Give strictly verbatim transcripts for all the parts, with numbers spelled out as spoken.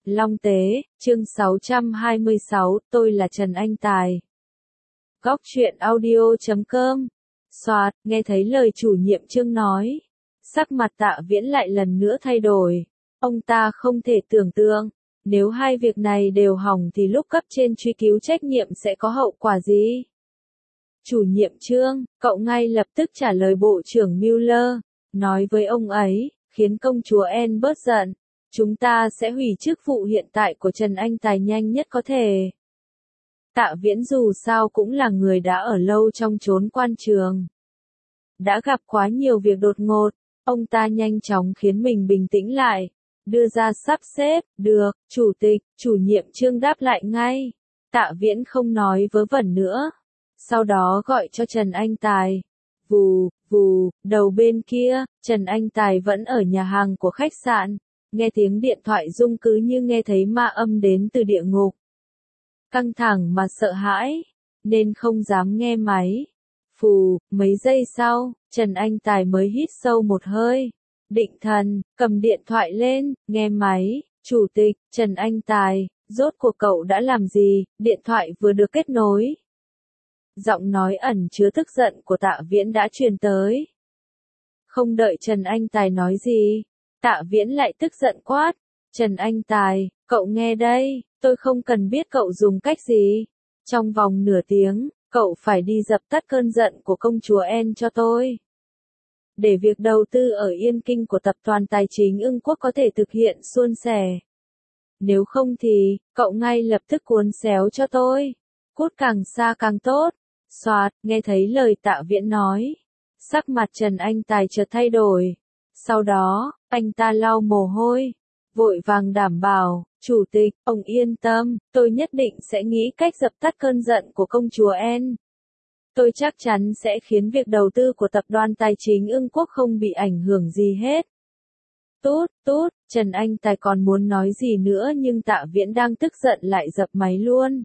Long Tế, chương sáu trăm hai mươi sáu, tôi là Trần Anh Tài. Góc truyện audio chấm com. Soạt, nghe thấy lời chủ nhiệm Trương nói. Sắc mặt Tạ Viễn lại lần nữa thay đổi. Ông ta không thể tưởng tượng, nếu hai việc này đều hỏng thì lúc cấp trên truy cứu trách nhiệm sẽ có hậu quả gì? Chủ nhiệm Trương, cậu ngay lập tức trả lời Bộ trưởng Mueller, nói với ông ấy, khiến công chúa Anne bớt giận. Chúng ta sẽ hủy chức vụ hiện tại của Trần Anh Tài nhanh nhất có thể. Tạ Viễn dù sao cũng là người đã ở lâu trong chốn quan trường. Đã gặp quá nhiều việc đột ngột, ông ta nhanh chóng khiến mình bình tĩnh lại, đưa ra sắp xếp, được, chủ tịch, chủ nhiệm Trương đáp lại ngay. Tạ Viễn không nói vớ vẩn nữa. Sau đó gọi cho Trần Anh Tài. Vù, vù, đầu bên kia, Trần Anh Tài vẫn ở nhà hàng của khách sạn. Nghe tiếng điện thoại rung cứ như nghe thấy ma âm đến từ địa ngục. Căng thẳng mà sợ hãi, nên không dám nghe máy. Phù, mấy giây sau, Trần Anh Tài mới hít sâu một hơi. Định thần, cầm điện thoại lên, nghe máy. Chủ tịch, Trần Anh Tài, rốt cuộc cậu đã làm gì? Điện thoại vừa được kết nối. Giọng nói ẩn chứa tức giận của Tạ Viễn đã truyền tới. Không đợi Trần Anh Tài nói gì, Tạ Viễn lại tức giận quát. Trần Anh Tài, cậu nghe đây, tôi không cần biết cậu dùng cách gì. Trong vòng nửa tiếng, cậu phải đi dập tắt cơn giận của công chúa Anne cho tôi. Để việc đầu tư ở Yên Kinh của tập đoàn tài chính Ưng Quốc có thể thực hiện suôn sẻ. Nếu không thì, cậu ngay lập tức cuốn xéo cho tôi. Cút càng xa càng tốt. Soạt, nghe thấy lời Tạ Viễn nói. Sắc mặt Trần Anh Tài chợt thay đổi. Sau đó, anh ta lau mồ hôi, vội vàng đảm bảo, chủ tịch, ông yên tâm, tôi nhất định sẽ nghĩ cách dập tắt cơn giận của công chúa Anne. Tôi chắc chắn sẽ khiến việc đầu tư của tập đoàn tài chính Ưng Quốc không bị ảnh hưởng gì hết. Tút, tút, Trần Anh Tài còn muốn nói gì nữa nhưng Tạ Viễn đang tức giận lại dập máy luôn.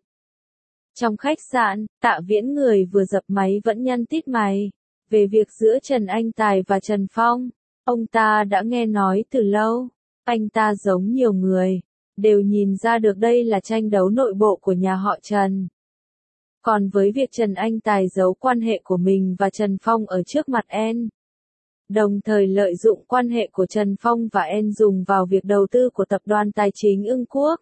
Trong khách sạn, Tạ Viễn người vừa dập máy vẫn nhăn tít mày. Về việc giữa Trần Anh Tài và Trần Phong, ông ta đã nghe nói từ lâu. Anh ta giống nhiều người, đều nhìn ra được đây là tranh đấu nội bộ của nhà họ Trần. Còn với việc Trần Anh Tài giấu quan hệ của mình và Trần Phong ở trước mặt Anne, đồng thời lợi dụng quan hệ của Trần Phong và Anne dùng vào việc đầu tư của tập đoàn tài chính Ưng Quốc.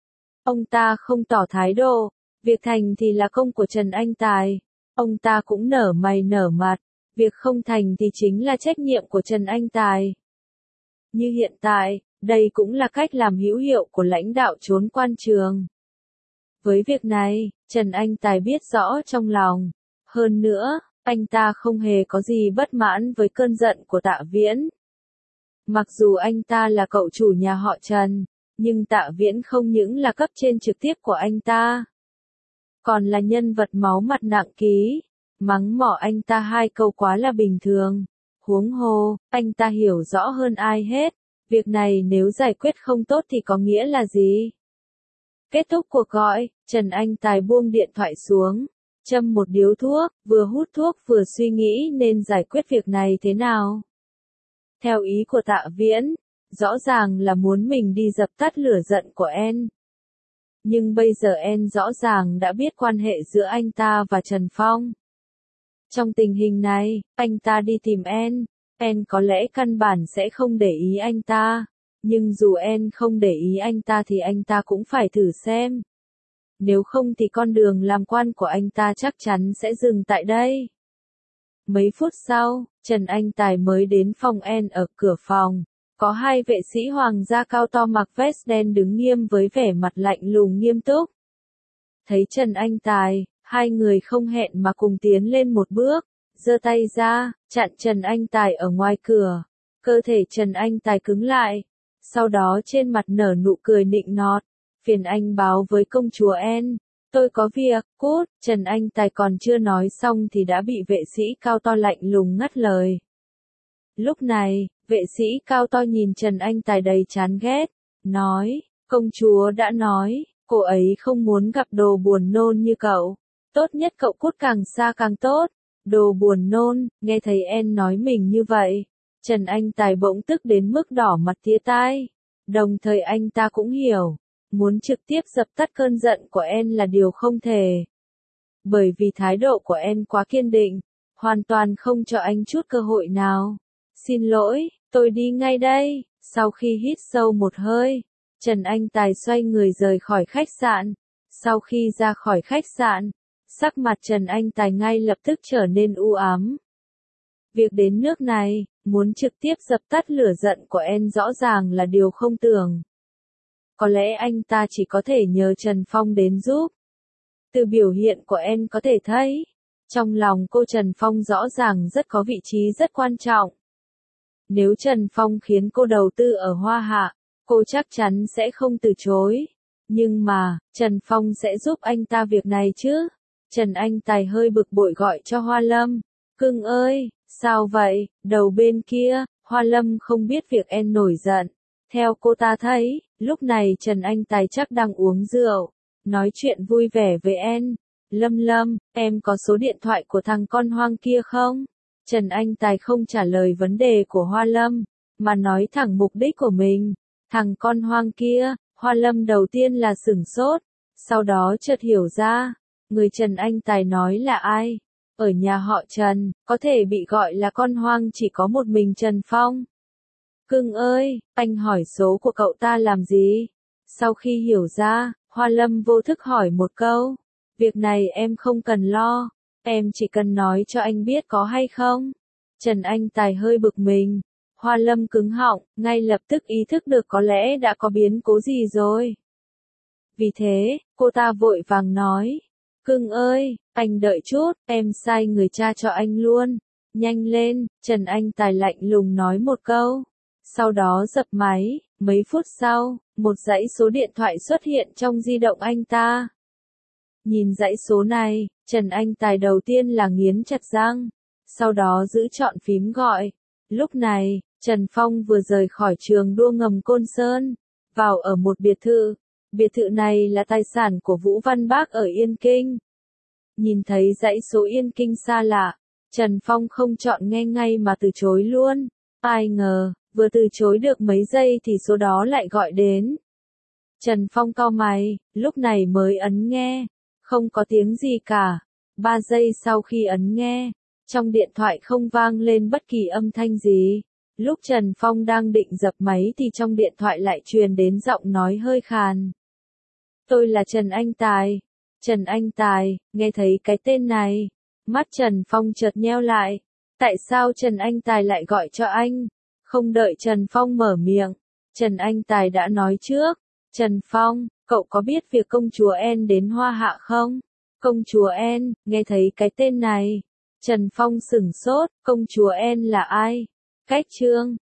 Ông ta không tỏ thái độ, việc thành thì là công của Trần Anh Tài. Ông ta cũng nở mày nở mặt, việc không thành thì chính là trách nhiệm của Trần Anh Tài. Như hiện tại, đây cũng là cách làm hữu hiệu của lãnh đạo chốn quan trường. Với việc này, Trần Anh Tài biết rõ trong lòng. Hơn nữa, anh ta không hề có gì bất mãn với cơn giận của Tạ Viễn. Mặc dù anh ta là cậu chủ nhà họ Trần, nhưng Tạ Viễn không những là cấp trên trực tiếp của anh ta, còn là nhân vật máu mặt nặng ký. Mắng mỏ anh ta hai câu quá là bình thường. Huống hồ, anh ta hiểu rõ hơn ai hết. Việc này nếu giải quyết không tốt thì có nghĩa là gì? Kết thúc cuộc gọi, Trần Anh Tài buông điện thoại xuống, châm một điếu thuốc, vừa hút thuốc vừa suy nghĩ nên giải quyết việc này thế nào. Theo ý của Tạ Viễn, rõ ràng là muốn mình đi dập tắt lửa giận của Anne. Nhưng bây giờ Anne rõ ràng đã biết quan hệ giữa anh ta và Trần Phong. Trong tình hình này, anh ta đi tìm Anne. Anne có lẽ căn bản sẽ không để ý anh ta. Nhưng dù Anne không để ý anh ta thì anh ta cũng phải thử xem. Nếu không thì con đường làm quan của anh ta chắc chắn sẽ dừng tại đây. Mấy phút sau, Trần Anh Tài mới đến phòng Anne. Ở cửa phòng, có hai vệ sĩ hoàng gia cao to mặc vest đen đứng nghiêm với vẻ mặt lạnh lùng nghiêm túc. Thấy Trần Anh Tài, hai người không hẹn mà cùng tiến lên một bước, giơ tay ra, chặn Trần Anh Tài ở ngoài cửa. Cơ thể Trần Anh Tài cứng lại, sau đó trên mặt nở nụ cười nịnh nọt. Phiền anh báo với công chúa Anne, tôi có việc, cút. Trần Anh Tài còn chưa nói xong thì đã bị vệ sĩ cao to lạnh lùng ngắt lời. Lúc này, vệ sĩ cao to nhìn Trần Anh Tài đầy chán ghét, nói, công chúa đã nói, cô ấy không muốn gặp đồ buồn nôn như cậu. Tốt nhất cậu cút càng xa càng tốt. Đồ buồn nôn, nghe thấy Anne nói mình như vậy. Trần Anh Tài bỗng tức đến mức đỏ mặt tía tai. Đồng thời anh ta cũng hiểu, muốn trực tiếp dập tắt cơn giận của En là điều không thể. Bởi vì thái độ của En quá kiên định, hoàn toàn không cho anh chút cơ hội nào. Xin lỗi, tôi đi ngay đây. Sau khi hít sâu một hơi, Trần Anh Tài xoay người rời khỏi khách sạn. Sau khi ra khỏi khách sạn, sắc mặt Trần Anh Tài ngay lập tức trở nên u ám. Việc đến nước này, muốn trực tiếp dập tắt lửa giận của En rõ ràng là điều không tưởng. Có lẽ anh ta chỉ có thể nhờ Trần Phong đến giúp. Từ biểu hiện của En có thể thấy, trong lòng cô Trần Phong rõ ràng rất có vị trí rất quan trọng. Nếu Trần Phong khiến cô đầu tư ở Hoa Hạ, cô chắc chắn sẽ không từ chối. Nhưng mà, Trần Phong sẽ giúp anh ta việc này chứ? Trần Anh Tài hơi bực bội gọi cho Hoa Lâm. Cưng ơi, sao vậy? Đầu bên kia, Hoa Lâm không biết việc En nổi giận. Theo cô ta thấy, lúc này Trần Anh Tài chắc đang uống rượu, nói chuyện vui vẻ với En. Lâm Lâm, em có số điện thoại của thằng con hoang kia không? Trần Anh Tài không trả lời vấn đề của Hoa Lâm, mà nói thẳng mục đích của mình. Thằng con hoang kia, Hoa Lâm đầu tiên là sửng sốt, sau đó chợt hiểu ra, người Trần Anh Tài nói là ai. Ở nhà họ Trần, có thể bị gọi là con hoang chỉ có một mình Trần Phong. Cưng ơi, anh hỏi số của cậu ta làm gì? Sau khi hiểu ra, Hoa Lâm vô thức hỏi một câu. Việc này em không cần lo, em chỉ cần nói cho anh biết có hay không. Trần Anh Tài hơi bực mình. Hoa Lâm cứng họng, ngay lập tức ý thức được có lẽ đã có biến cố gì rồi. Vì thế, cô ta vội vàng nói. Cưng ơi, anh đợi chút, em sai người cha cho anh luôn. Nhanh lên, Trần Anh Tài lạnh lùng nói một câu. Sau đó dập máy, mấy phút sau, một dãy số điện thoại xuất hiện trong di động anh ta. Nhìn dãy số này, Trần Anh Tài đầu tiên là nghiến chặt răng, sau đó giữ chọn phím gọi. Lúc này, Trần Phong vừa rời khỏi trường đua ngầm Côn Sơn, vào ở một biệt thự. Biệt thự này là tài sản của Vũ Văn Bác ở Yên Kinh. Nhìn thấy dãy số Yên Kinh xa lạ, Trần Phong không chọn nghe ngay mà từ chối luôn. Ai ngờ, vừa từ chối được mấy giây thì số đó lại gọi đến. Trần Phong cau mày, lúc này mới ấn nghe. Không có tiếng gì cả. Ba giây sau khi ấn nghe, trong điện thoại không vang lên bất kỳ âm thanh gì. Lúc Trần Phong đang định dập máy thì trong điện thoại lại truyền đến giọng nói hơi khàn. Tôi là Trần Anh Tài. Trần Anh Tài, nghe thấy cái tên này, mắt Trần Phong chợt nheo lại. Tại sao Trần Anh Tài lại gọi cho anh? Không đợi Trần Phong mở miệng, Trần Anh Tài đã nói trước. Trần Phong, cậu có biết việc công chúa En đến Hoa Hạ không? Công chúa En, nghe thấy cái tên này, Trần Phong sửng sốt, công chúa En là ai? Cách Trương,